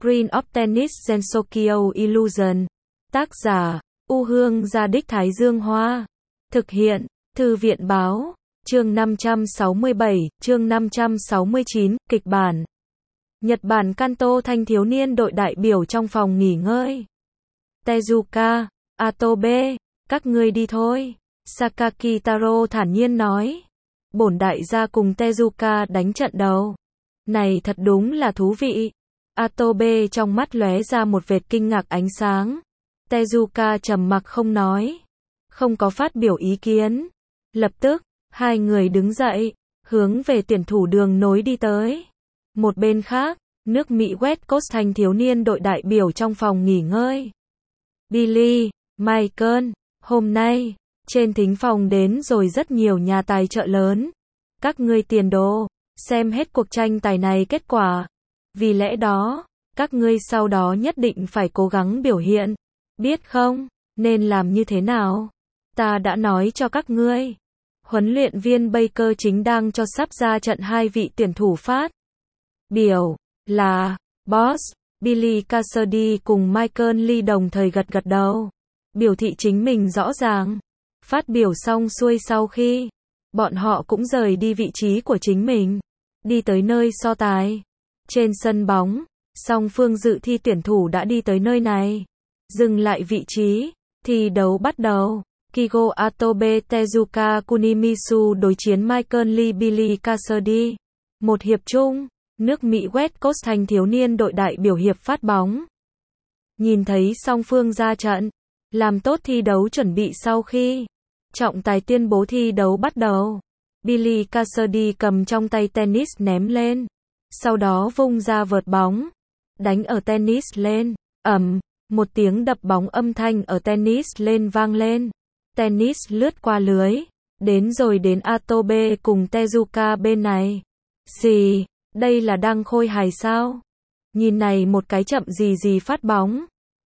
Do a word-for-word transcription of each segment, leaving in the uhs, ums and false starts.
Screen of Tennis Gensokyo Illusion. Tác giả, U Hương Gia Đích Thái Dương Hoa. Thực hiện, Thư viện Báo. Chương năm trăm sáu mươi bảy, chương năm trăm sáu mươi chín, kịch bản. Nhật Bản Kanto thanh thiếu niên đội đại biểu trong phòng nghỉ ngơi. Tezuka, Atobe, các ngươi đi thôi. Sakaki Taro thản nhiên nói. Bổn đại gia cùng Tezuka đánh trận đầu. Này thật đúng là thú vị. Atobe trong mắt lóe ra một vệt kinh ngạc ánh sáng. Tezuka trầm mặc không nói. Không có phát biểu ý kiến. Lập tức, hai người đứng dậy, hướng về tuyển thủ đường nối đi tới. Một bên khác, nước Mỹ West Coast thanh thiếu niên đội đại biểu trong phòng nghỉ ngơi. Billy, Michael, hôm nay, trên thính phòng đến rồi rất nhiều nhà tài trợ lớn. Các ngươi tiền đồ, xem hết cuộc tranh tài này kết quả. Vì lẽ đó, các ngươi sau đó nhất định phải cố gắng biểu hiện. Biết không, nên làm như thế nào? Ta đã nói cho các ngươi. Huấn luyện viên Baker chính đang cho sắp ra trận hai vị tuyển thủ phát biểu là Boss, Billy Cassidy cùng Michael Lee đồng thời gật gật đầu, biểu thị chính mình rõ ràng. Phát biểu xong xuôi sau khi, bọn họ cũng rời đi vị trí của chính mình, đi tới nơi so tài. Trên sân bóng, song phương dự thi tuyển thủ đã đi tới nơi này. Dừng lại vị trí, thi đấu bắt đầu. Kigo Atobe Tezuka Kunimisu đối chiến Michael Lee Billy Cassidy. Một hiệp chung, nước Mỹ West Coast thanh thiếu niên đội đại biểu hiệp phát bóng. Nhìn thấy song phương ra trận, làm tốt thi đấu chuẩn bị sau khi trọng tài tuyên bố thi đấu bắt đầu. Billy Cassidy cầm trong tay tennis ném lên, sau đó vung ra vợt bóng, đánh ở tennis lên, ầm, một tiếng đập bóng âm thanh ở tennis lên vang lên. Tennis lướt qua lưới, đến rồi đến Atobe cùng Tezuka bên này. Xì, đây là đang khôi hài sao? Nhìn này một cái chậm gì gì phát bóng.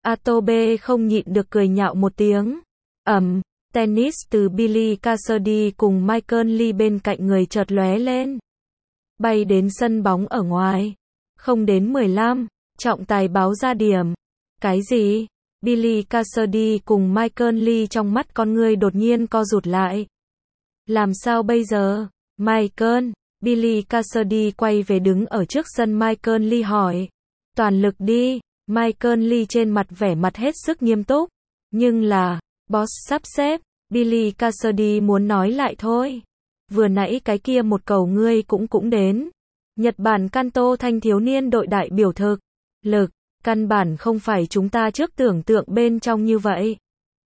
Atobe không nhịn được cười nhạo một tiếng. Ầm, tennis từ Billy Cassidy cùng Michael Lee bên cạnh người chợt lóe lên. Bay đến sân bóng ở ngoài. Không đến mười lăm, trọng tài báo ra điểm. Cái gì? Billy Cassidy cùng Michael Lee trong mắt con người đột nhiên co rụt lại. Làm sao bây giờ? Michael, Billy Cassidy quay về đứng ở trước sân Michael Lee hỏi. Toàn lực đi. Michael Lee trên mặt vẻ mặt hết sức nghiêm túc. Nhưng là, boss sắp xếp. Billy Cassidy muốn nói lại thôi. Vừa nãy cái kia một cầu ngươi cũng cũng đến. Nhật Bản Kanto thanh thiếu niên đội đại biểu thực lực. Căn bản không phải chúng ta trước tưởng tượng bên trong như vậy.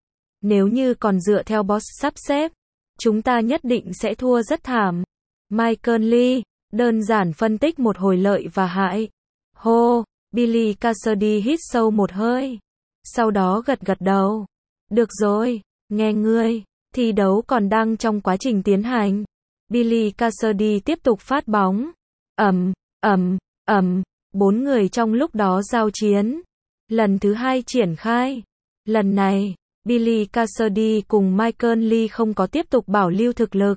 Nếu như còn dựa theo boss sắp xếp, chúng ta nhất định sẽ thua rất thảm. Michael Lee, đơn giản phân tích một hồi lợi và hại. Hô, Billy Cassidy hít sâu một hơi. Sau đó gật gật đầu. Được rồi, nghe ngươi, thi đấu còn đang trong quá trình tiến hành. Billy Cassidy tiếp tục phát bóng. Ầm, ầm, ầm. Bốn người trong lúc đó giao chiến. Lần thứ hai triển khai. Lần này, Billy Cassidy cùng Michael Lee không có tiếp tục bảo lưu thực lực,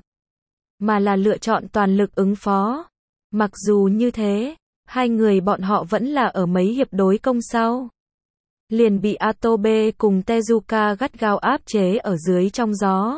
mà là lựa chọn toàn lực ứng phó. Mặc dù như thế, hai người bọn họ vẫn là ở mấy hiệp đối công sau. Liền bị Atobe cùng Tezuka gắt gao áp chế ở dưới trong gió.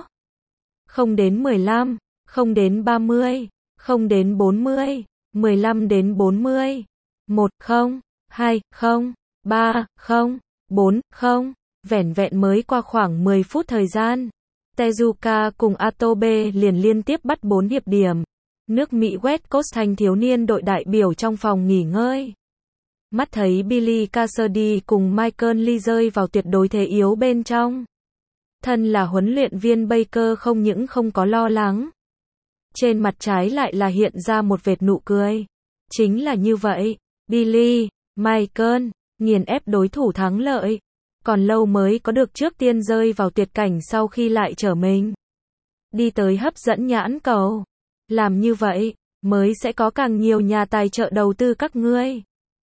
Không đến mười lăm, không đến ba mươi, không đến bốn mươi, mười lăm đến bốn mươi. một không, hai không, ba không, bốn không, vẻn vẹn mới qua khoảng mười phút thời gian. Tezuka cùng Atobe liền liên tiếp bắt bốn hiệp điểm. Nước Mỹ West Coast thanh thiếu niên đội đại biểu trong phòng nghỉ ngơi. Mắt thấy Billy Cassidy cùng Michael Lee rơi vào tuyệt đối thế yếu bên trong. Thân là huấn luyện viên Baker không những không có lo lắng. Trên mặt trái lại là hiện ra một vệt nụ cười. Chính là như vậy. Billy, Michael, nghiền ép đối thủ thắng lợi. Còn lâu mới có được trước tiên rơi vào tuyệt cảnh sau khi lại trở mình đi tới hấp dẫn nhãn cầu. Làm như vậy, mới sẽ có càng nhiều nhà tài trợ đầu tư các ngươi.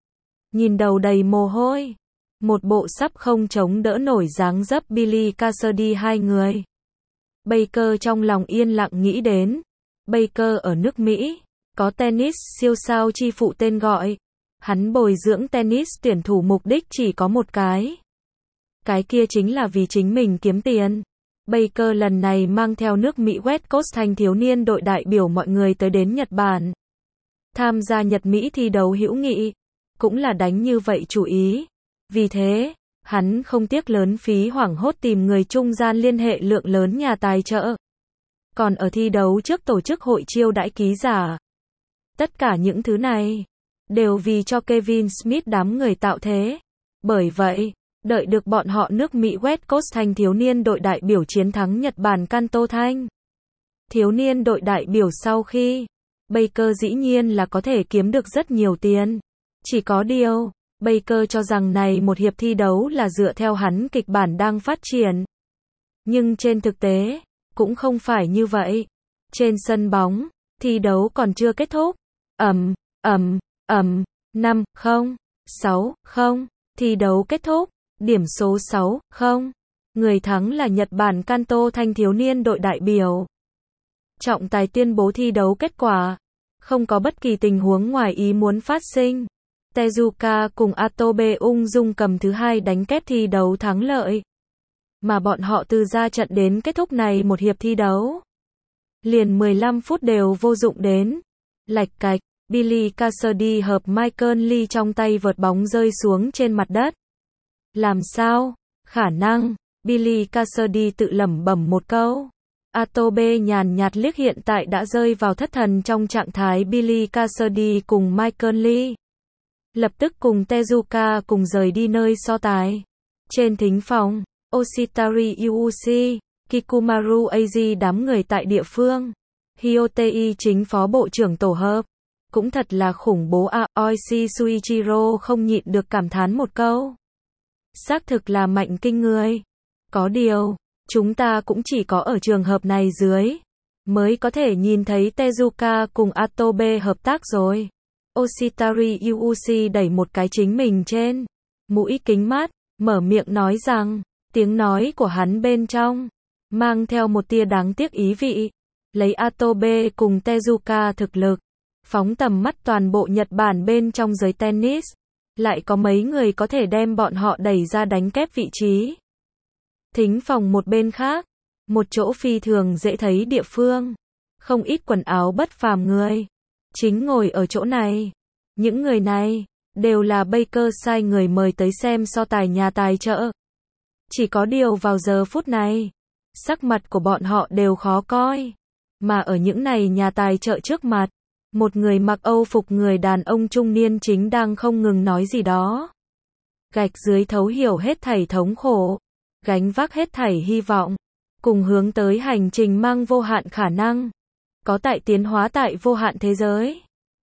Nhìn đầu đầy mồ hôi. Một bộ sắp không chống đỡ nổi dáng dấp Billy Cassidy hai người. Baker trong lòng yên lặng nghĩ đến. Baker ở nước Mỹ, có tennis siêu sao chi phụ tên gọi. Hắn bồi dưỡng tennis tuyển thủ mục đích chỉ có một cái. Cái kia chính là vì chính mình kiếm tiền. Baker lần này mang theo nước Mỹ West Coast thanh thiếu niên đội đại biểu mọi người tới đến Nhật Bản. Tham gia Nhật Mỹ thi đấu hữu nghị. Cũng là đánh như vậy chủ ý. Vì thế, hắn không tiếc lớn phí hoảng hốt tìm người trung gian liên hệ lượng lớn nhà tài trợ. Còn ở thi đấu trước tổ chức hội chiêu đãi ký giả. Tất cả những thứ này đều vì cho Kevin Smith đám người tạo thế. Bởi vậy, đợi được bọn họ nước Mỹ West Coast thanh thiếu niên đội đại biểu chiến thắng Nhật Bản Kanto Thanh. Thiếu niên đội đại biểu sau khi, Baker dĩ nhiên là có thể kiếm được rất nhiều tiền. Chỉ có điều, Baker cho rằng này một hiệp thi đấu là dựa theo hắn kịch bản đang phát triển. Nhưng trên thực tế, cũng không phải như vậy. Trên sân bóng, thi đấu còn chưa kết thúc. Ầm, ầm, ầm, năm không, sáu không, thi đấu kết thúc, điểm số sáu không. Người thắng là Nhật Bản Kanto thanh thiếu niên đội đại biểu. Trọng tài tuyên bố thi đấu kết quả. Không có bất kỳ tình huống ngoài ý muốn phát sinh. Tezuka cùng Atobe ung dung cầm thứ hai đánh kép thi đấu thắng lợi. Mà bọn họ từ ra trận đến kết thúc này một hiệp thi đấu. Liền mười lăm phút đều vô dụng đến. Lạch cạch, Billy Cassidy hợp Michael Lee trong tay vợt bóng rơi xuống trên mặt đất. Làm sao? Khả năng, Billy Cassidy tự lẩm bẩm một câu. Atobe nhàn nhạt liếc hiện tại đã rơi vào thất thần trong trạng thái Billy Cassidy cùng Michael Lee. Lập tức cùng Tezuka cùng rời đi nơi so tài. Trên thính phòng, Oshitari Yuuchi, Kikumaru Eiji đám người tại địa phương. Hyotei chính phó bộ trưởng tổ hợp. Cũng thật là khủng bố à, Oishi Suichiro không nhịn được cảm thán một câu. Xác thực là mạnh kinh người. Có điều, chúng ta cũng chỉ có ở trường hợp này dưới, mới có thể nhìn thấy Tezuka cùng Atobe hợp tác rồi. Oshitari Yuuchi đẩy một cái chính mình trên mũi kính mát, mở miệng nói rằng, tiếng nói của hắn bên trong mang theo một tia đáng tiếc ý vị. Lấy Atobe cùng Tezuka thực lực, phóng tầm mắt toàn bộ Nhật Bản bên trong giới tennis, lại có mấy người có thể đem bọn họ đẩy ra đánh kép vị trí. Thính phòng một bên khác, một chỗ phi thường dễ thấy địa phương, không ít quần áo bất phàm người, chính ngồi ở chỗ này. Những người này, đều là Baker sai người mời tới xem so tài nhà tài trợ. Chỉ có điều vào giờ phút này, sắc mặt của bọn họ đều khó coi. Mà ở những này nhà tài trợ trước mặt, một người mặc Âu phục người đàn ông trung niên chính đang không ngừng nói gì đó. Gạch dưới thấu hiểu hết thảy thống khổ, gánh vác hết thảy hy vọng, cùng hướng tới hành trình mang vô hạn khả năng, có tại tiến hóa tại vô hạn thế giới.